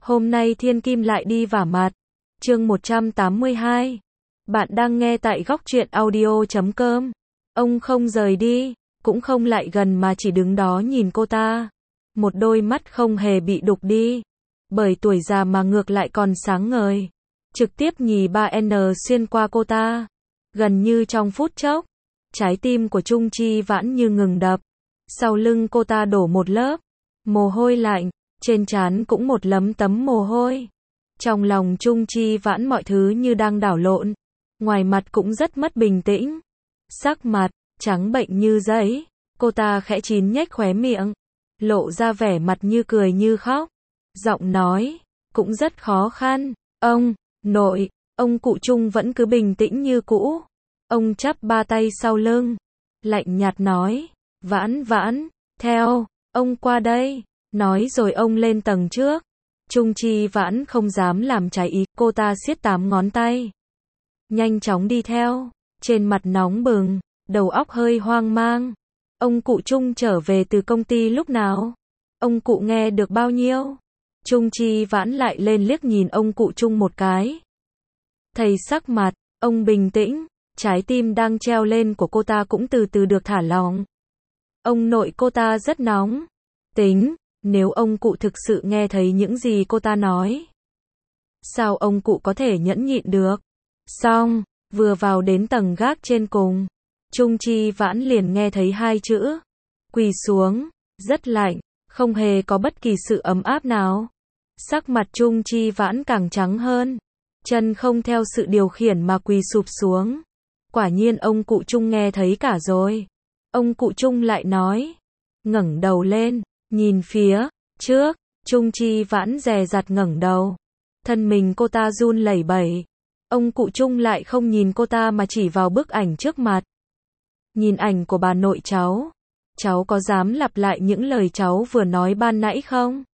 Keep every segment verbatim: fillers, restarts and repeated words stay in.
Hôm nay Thiên Kim lại đi vả mặt. Chương một trăm tám mươi hai. Bạn đang nghe tại góc truyện audio chấm com. Ông không rời đi, cũng không lại gần mà chỉ đứng đó nhìn cô ta. Một đôi mắt không hề bị đục đi, bởi tuổi già mà ngược lại còn sáng ngời. Trực tiếp nhì ba N xuyên qua cô ta. Gần như trong phút chốc, trái tim của Trung Chi Vãn như ngừng đập. Sau lưng cô ta đổ một lớp mồ hôi lạnh, trên trán cũng một lấm tấm mồ hôi. Trong lòng Trung Chi Vãn mọi thứ như đang đảo lộn, ngoài mặt cũng rất mất bình tĩnh. Sắc mặt trắng bệnh như giấy, cô ta khẽ chín nhếch khóe miệng, lộ ra vẻ mặt như cười như khóc. Giọng nói cũng rất khó khăn. Ông nội, ông cụ Trung vẫn cứ bình tĩnh như cũ. Ông chắp ba tay sau lưng, lạnh nhạt nói, Vãn Vãn, theo ông qua đây. Nói rồi ông lên tầng trước. Trung Chi Vãn không dám làm trái ý, cô ta siết tám ngón tay, nhanh chóng đi theo, trên mặt nóng bừng, đầu óc hơi hoang mang. Ông cụ Trung trở về từ công ty lúc nào? Ông cụ nghe được bao nhiêu? Trung Chi Vãn lại lên liếc nhìn ông cụ Trung một cái. Thấy sắc mặt ông bình tĩnh, trái tim đang treo lên của cô ta cũng từ từ được thả lỏng. Ông nội cô ta rất nóng tính, nếu ông cụ thực sự nghe thấy những gì cô ta nói, sao ông cụ có thể nhẫn nhịn được? Xong, vừa vào đến tầng gác trên cùng, Trung Chi Vãn liền nghe thấy hai chữ, quỳ xuống, rất lạnh, không hề có bất kỳ sự ấm áp nào. Sắc mặt Trung Chi Vãn càng trắng hơn, chân không theo sự điều khiển mà quỳ sụp xuống. Quả nhiên ông cụ Trung nghe thấy cả rồi. Ông cụ Trung lại nói, ngẩng đầu lên, nhìn phía trước. Trung Chi Vãn dè dặt ngẩng đầu, thân mình cô ta run lẩy bẩy. Ông cụ Trung lại không nhìn cô ta mà chỉ vào bức ảnh trước mặt. Nhìn ảnh của bà nội cháu, cháu có dám lặp lại những lời cháu vừa nói ban nãy không?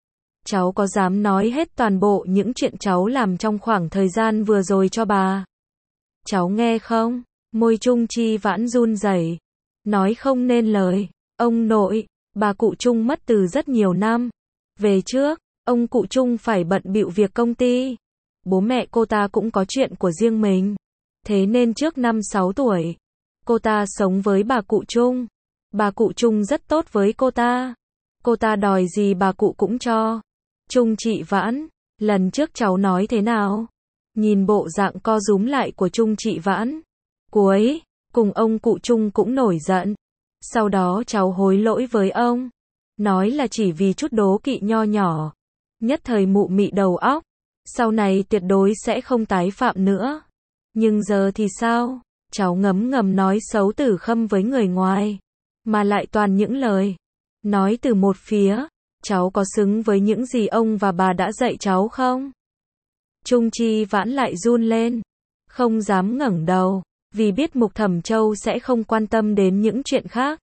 Cháu có dám nói hết toàn bộ những chuyện cháu làm trong khoảng thời gian vừa rồi cho bà? Cháu nghe không? Môi Trung Chi Vãn run rẩy, nói không nên lời. Ông nội, bà cụ Trung mất từ rất nhiều năm về trước, ông cụ Trung phải bận bịu việc công ty. Bố mẹ cô ta cũng có chuyện của riêng mình. Thế nên trước năm sáu tuổi, cô ta sống với bà cụ Trung. Bà cụ Trung rất tốt với cô ta. Cô ta đòi gì bà cụ cũng cho. Trung Chị Vãn, lần trước cháu nói thế nào? Nhìn bộ dạng co rúm lại của Trung Chị Vãn, cuối cùng ông cụ Trung cũng nổi giận. Sau đó cháu hối lỗi với ông, nói là chỉ vì chút đố kỵ nho nhỏ, nhất thời mụ mị đầu óc, sau này tuyệt đối sẽ không tái phạm nữa. Nhưng giờ thì sao? Cháu ngấm ngầm nói xấu Tử Khâm với người ngoài, mà lại toàn những lời nói từ một phía. Cháu có xứng với những gì ông và bà đã dạy cháu không? Trung Chi Vãn lại run lên, không dám ngẩng đầu, vì biết Mục Thẩm Châu sẽ không quan tâm đến những chuyện khác.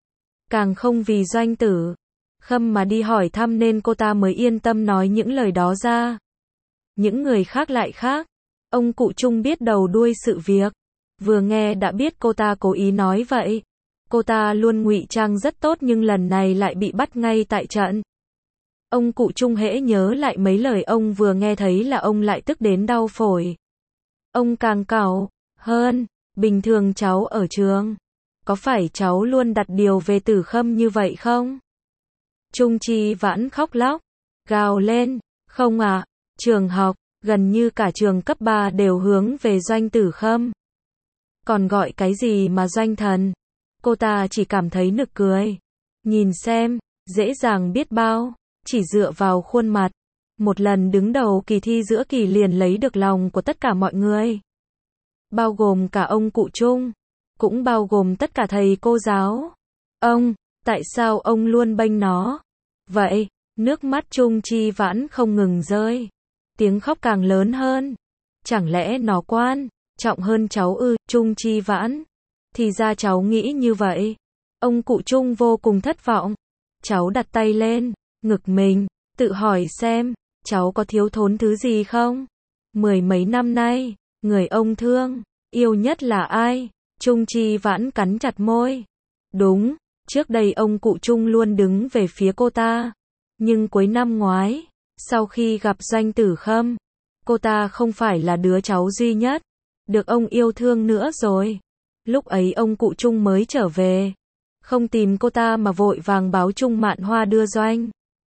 Càng không vì Doanh Tử Khâm mà đi hỏi thăm nên cô ta mới yên tâm nói những lời đó ra. Những người khác lại khác. Ông cụ Trung biết đầu đuôi sự việc, vừa nghe đã biết cô ta cố ý nói vậy. Cô ta luôn ngụy trang rất tốt nhưng lần này lại bị bắt ngay tại trận. Ông cụ Trung hễ nhớ lại mấy lời ông vừa nghe thấy là ông lại tức đến đau phổi. Ông càng càu hơn, bình thường cháu ở trường, có phải cháu luôn đặt điều về Tử Khâm như vậy không? Trung Chi Vãn khóc lóc, gào lên, không ạ, trường học, gần như cả trường cấp ba đều hướng về Doanh Tử Khâm. Còn gọi cái gì mà Doanh thần? Cô ta chỉ cảm thấy nực cười. Nhìn xem, dễ dàng biết bao, chỉ dựa vào khuôn mặt. Một lần đứng đầu kỳ thi giữa kỳ liền lấy được lòng của tất cả mọi người. Bao gồm cả ông cụ Trung, cũng bao gồm tất cả thầy cô giáo. Ông, tại sao ông luôn bênh nó? Vậy, nước mắt Trung Chi Vãn không ngừng rơi. Tiếng khóc càng lớn hơn. Chẳng lẽ nó quan trọng hơn cháu ư? Trung Chi Vãn, thì ra cháu nghĩ như vậy. Ông cụ Trung vô cùng thất vọng. Cháu đặt tay lên ngực mình, tự hỏi xem, cháu có thiếu thốn thứ gì không? Mười mấy năm nay, người ông thương yêu nhất là ai? Trung Chi Vãn cắn chặt môi. Đúng, trước đây ông cụ Trung luôn đứng về phía cô ta. Nhưng cuối năm ngoái, Sau khi gặp Doanh Tử Khâm, cô ta không phải là đứa cháu duy nhất được ông yêu thương nữa rồi. Lúc ấy ông cụ Trung mới trở về, không tìm cô ta mà vội vàng báo Trung Mạn Hoa đưa Doanh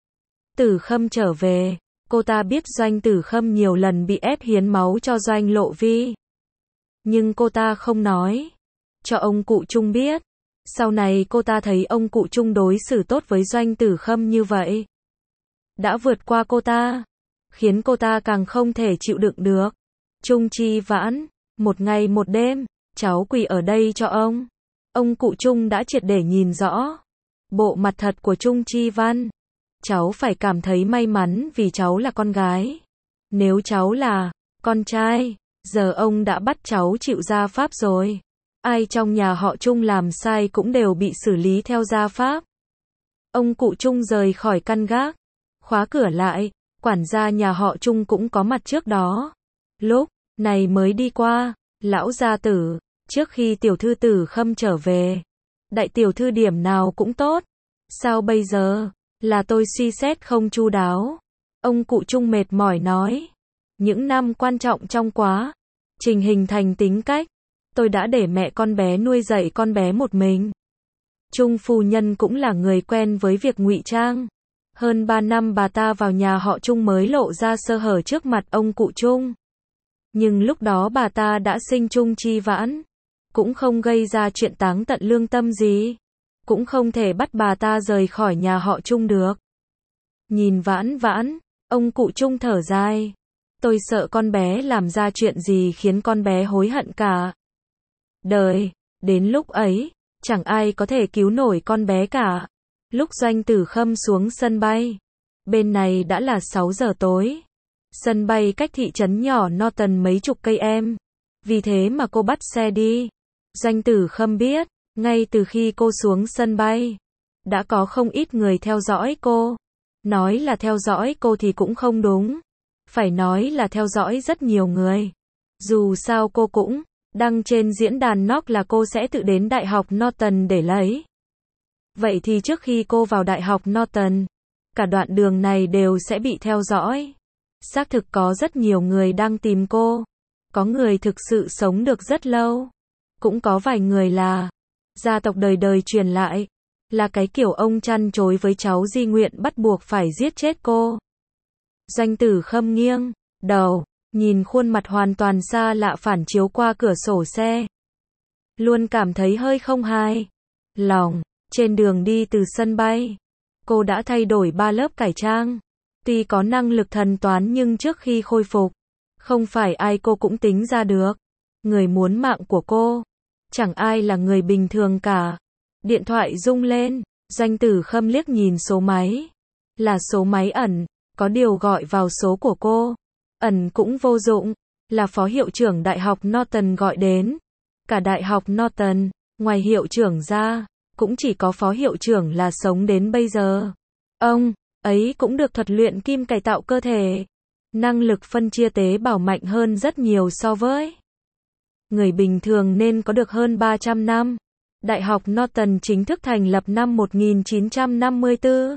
Tử Khâm trở về. Cô ta biết Doanh Tử Khâm nhiều lần bị ép hiến máu cho Doanh Lộ Vi, nhưng cô ta không nói cho ông cụ Trung biết. Sau này cô ta thấy ông cụ Trung đối xử tốt với Doanh Tử Khâm như vậy, đã vượt qua cô ta, khiến cô ta càng không thể chịu đựng được. Trung Chi Vãn, một ngày một đêm, cháu quỳ ở đây cho ông. Ông cụ Trung đã triệt để nhìn rõ bộ mặt thật của Trung Chi Văn. Cháu phải cảm thấy may mắn vì cháu là con gái. Nếu cháu là con trai, giờ ông đã bắt cháu chịu gia pháp rồi. Ai trong nhà họ Trung làm sai cũng đều bị xử lý theo gia pháp. Ông cụ Trung rời khỏi căn gác, khóa cửa lại. Quản gia nhà họ Trung cũng có mặt trước đó. Lúc này mới đi qua. Lão gia tử, trước khi tiểu thư Tử Khâm trở về, đại tiểu thư điểm nào cũng tốt. Sao bây giờ? Là tôi suy xét không chu đáo. Ông cụ Trung mệt mỏi nói. Những năm quan trọng trong quá trình hình thành tính cách, tôi đã để mẹ con bé nuôi dạy con bé một mình. Trung phu nhân cũng là người quen với việc ngụy trang. Hơn ba năm bà ta vào nhà họ Trung mới lộ ra sơ hở trước mặt ông cụ Trung. Nhưng lúc đó bà ta đã sinh Trung Chi Vãn, cũng không gây ra chuyện táng tận lương tâm gì. Cũng không thể bắt bà ta rời khỏi nhà họ Trung được. Nhìn Vãn Vãn, ông cụ Trung thở dài. Tôi sợ con bé làm ra chuyện gì khiến con bé hối hận cả đời. Đến lúc ấy, chẳng ai có thể cứu nổi con bé cả. Lúc Doanh Tử Khâm xuống sân bay, bên này đã là sáu giờ tối. Sân bay cách thị trấn nhỏ Norton mấy chục cây em. Vì thế mà cô bắt xe đi. Doanh Tử Khâm biết, ngay từ khi cô xuống sân bay, đã có không ít người theo dõi cô. Nói là theo dõi cô thì cũng không đúng. Phải nói là theo dõi rất nhiều người. Dù sao cô cũng đăng trên diễn đàn Knock là cô sẽ tự đến Đại học Norton để lấy. Vậy thì trước khi cô vào Đại học Norton, cả đoạn đường này đều sẽ bị theo dõi. Xác thực có rất nhiều người đang tìm cô. Có người thực sự sống được rất lâu. Cũng có vài người là gia tộc đời đời truyền lại. Là cái kiểu ông chăn chối với cháu di nguyện bắt buộc phải giết chết cô. Doanh Tử Khâm nghiêng đầu, nhìn khuôn mặt hoàn toàn xa lạ phản chiếu qua cửa sổ xe. Luôn cảm thấy hơi không hài lòng. Trên đường đi từ sân bay, cô đã thay đổi ba lớp cải trang. Tuy có năng lực thần toán nhưng trước khi khôi phục, không phải ai cô cũng tính ra được. Người muốn mạng của cô, chẳng ai là người bình thường cả. Điện thoại rung lên, Doanh Tử Khâm liếc nhìn số máy. Là số máy ẩn, có điều gọi vào số của cô. Ẩn cũng vô dụng, là phó hiệu trưởng Đại học Norton gọi đến. Cả Đại học Norton, ngoài hiệu trưởng ra, cũng chỉ có phó hiệu trưởng là sống đến bây giờ. Ông ấy cũng được thuật luyện kim cải tạo cơ thể. Năng lực phân chia tế bào mạnh hơn rất nhiều so với người bình thường nên có được hơn ba trăm năm. Đại học Norton chính thức thành lập năm một nghìn chín trăm năm mươi tư.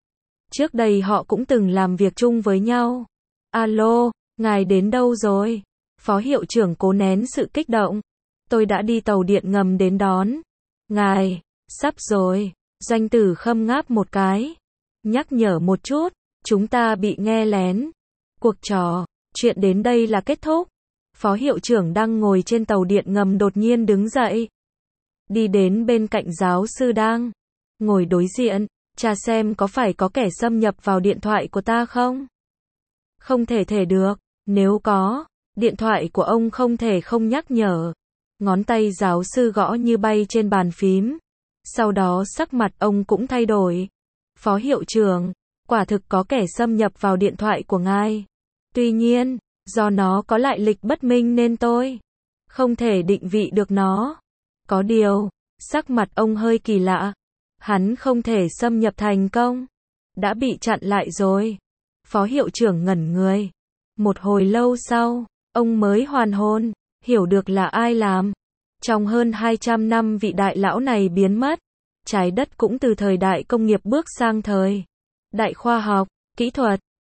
Trước đây họ cũng từng làm việc chung với nhau. Alo, ngài đến đâu rồi? Phó hiệu trưởng cố nén sự kích động. Tôi đã đi tàu điện ngầm đến đón ngài. Sắp rồi. Doanh Tử Khâm ngáp một cái. Nhắc nhở một chút, chúng ta bị nghe lén. Cuộc trò chuyện đến đây là kết thúc. Phó hiệu trưởng đang ngồi trên tàu điện ngầm đột nhiên đứng dậy. Đi đến bên cạnh giáo sư đang ngồi đối diện, tra xem có phải có kẻ xâm nhập vào điện thoại của ta không? Không thể thể được, nếu có, điện thoại của ông không thể không nhắc nhở. Ngón tay giáo sư gõ như bay trên bàn phím. Sau đó sắc mặt ông cũng thay đổi. Phó hiệu trưởng, quả thực có kẻ xâm nhập vào điện thoại của ngài. Tuy nhiên, do nó có lại lịch bất minh nên tôi không thể định vị được nó. Có điều, sắc mặt ông hơi kỳ lạ. Hắn không thể xâm nhập thành công. Đã bị chặn lại rồi. Phó hiệu trưởng ngẩn người. Một hồi lâu sau, ông mới hoàn hồn, hiểu được là ai làm. Trong hơn hai trăm năm vị đại lão này biến mất. Trái đất cũng từ thời đại công nghiệp bước sang thời đại khoa học, kỹ thuật.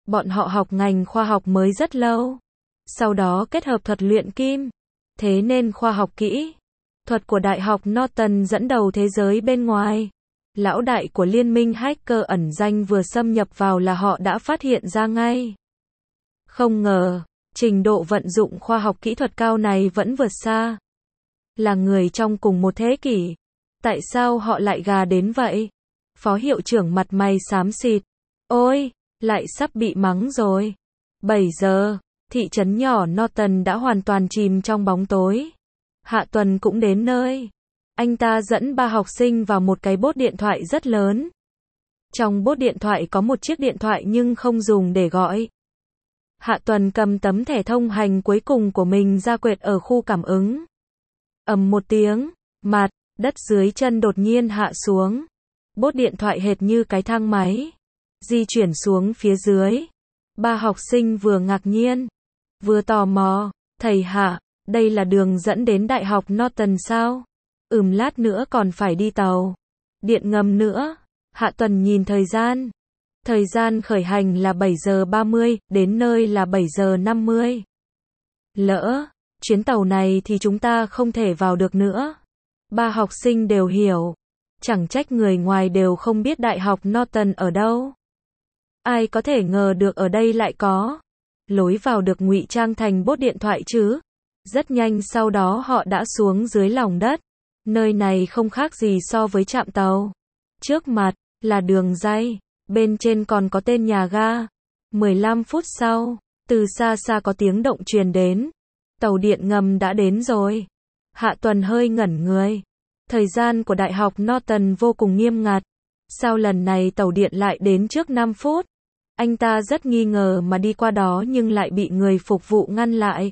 Bọn họ học ngành khoa học mới rất lâu. Sau đó kết hợp thuật luyện kim. Thế nên khoa học kỹ thuật của Đại học Norton dẫn đầu thế giới bên ngoài. Lão đại của liên minh hacker ẩn danh vừa xâm nhập vào là họ đã phát hiện ra ngay. Không ngờ, trình độ vận dụng khoa học kỹ thuật cao này vẫn vượt xa. Là người trong cùng một thế kỷ. Tại sao họ lại gà đến vậy? Phó hiệu trưởng mặt mày xám xịt. Ôi, lại sắp bị mắng rồi. bảy giờ, thị trấn nhỏ Norton đã hoàn toàn chìm trong bóng tối. Hạ Tuần cũng đến nơi. Anh ta dẫn ba học sinh vào một cái bốt điện thoại rất lớn. Trong bốt điện thoại có một chiếc điện thoại nhưng không dùng để gọi. Hạ Tuần cầm tấm thẻ thông hành cuối cùng của mình ra quẹt ở khu cảm ứng. Ầm một tiếng, mặt đất dưới chân đột nhiên hạ xuống. Bốt điện thoại hệt như cái thang máy, di chuyển xuống phía dưới. Ba học sinh vừa ngạc nhiên, vừa tò mò. Thầy Hạ, đây là đường dẫn đến Đại học Norton sao? Ừm, lát nữa còn phải đi tàu điện ngầm nữa. Hạ Tuần nhìn thời gian. Thời gian khởi hành là bảy giờ ba mươi, đến nơi là bảy giờ năm mươi. Lỡ chuyến tàu này thì chúng ta không thể vào được nữa. Ba học sinh đều hiểu. Chẳng trách người ngoài đều không biết Đại học Norton ở đâu. Ai có thể ngờ được ở đây lại có lối vào được ngụy trang thành bốt điện thoại chứ. Rất nhanh sau đó họ đã xuống dưới lòng đất. Nơi này không khác gì so với trạm tàu. Trước mặt là đường ray, bên trên còn có tên nhà ga. mười lăm phút sau, từ xa xa có tiếng động truyền đến. Tàu điện ngầm đã đến rồi. Hạ Tuần hơi ngẩn người. Thời gian của Đại học Norton vô cùng nghiêm ngặt. Sao lần này tàu điện lại đến trước năm phút? Anh ta rất nghi ngờ mà đi qua đó nhưng lại bị người phục vụ ngăn lại.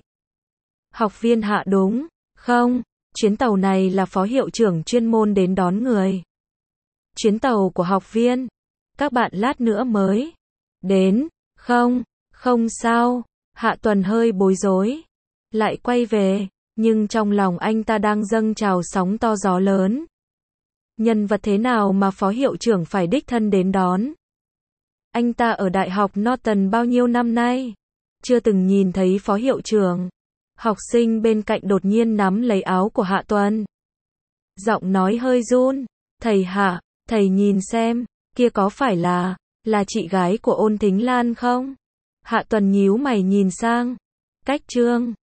Học viên Hạ đúng không? Chuyến tàu này là phó hiệu trưởng chuyên môn đến đón người. Chuyến tàu của học viên. Các bạn lát nữa mới đến, không? Không sao. Hạ Tuần hơi bối rối. Lại quay về, nhưng trong lòng anh ta đang dâng trào sóng to gió lớn. Nhân vật thế nào mà phó hiệu trưởng phải đích thân đến đón? Anh ta ở Đại học Norton bao nhiêu năm nay? Chưa từng nhìn thấy phó hiệu trưởng. Học sinh bên cạnh đột nhiên nắm lấy áo của Hạ Tuần. Giọng nói hơi run. Thầy Hạ, thầy nhìn xem, kia có phải là, là chị gái của Ôn Thính Lan không? Hạ Tuần nhíu mày nhìn sang. Cách Trương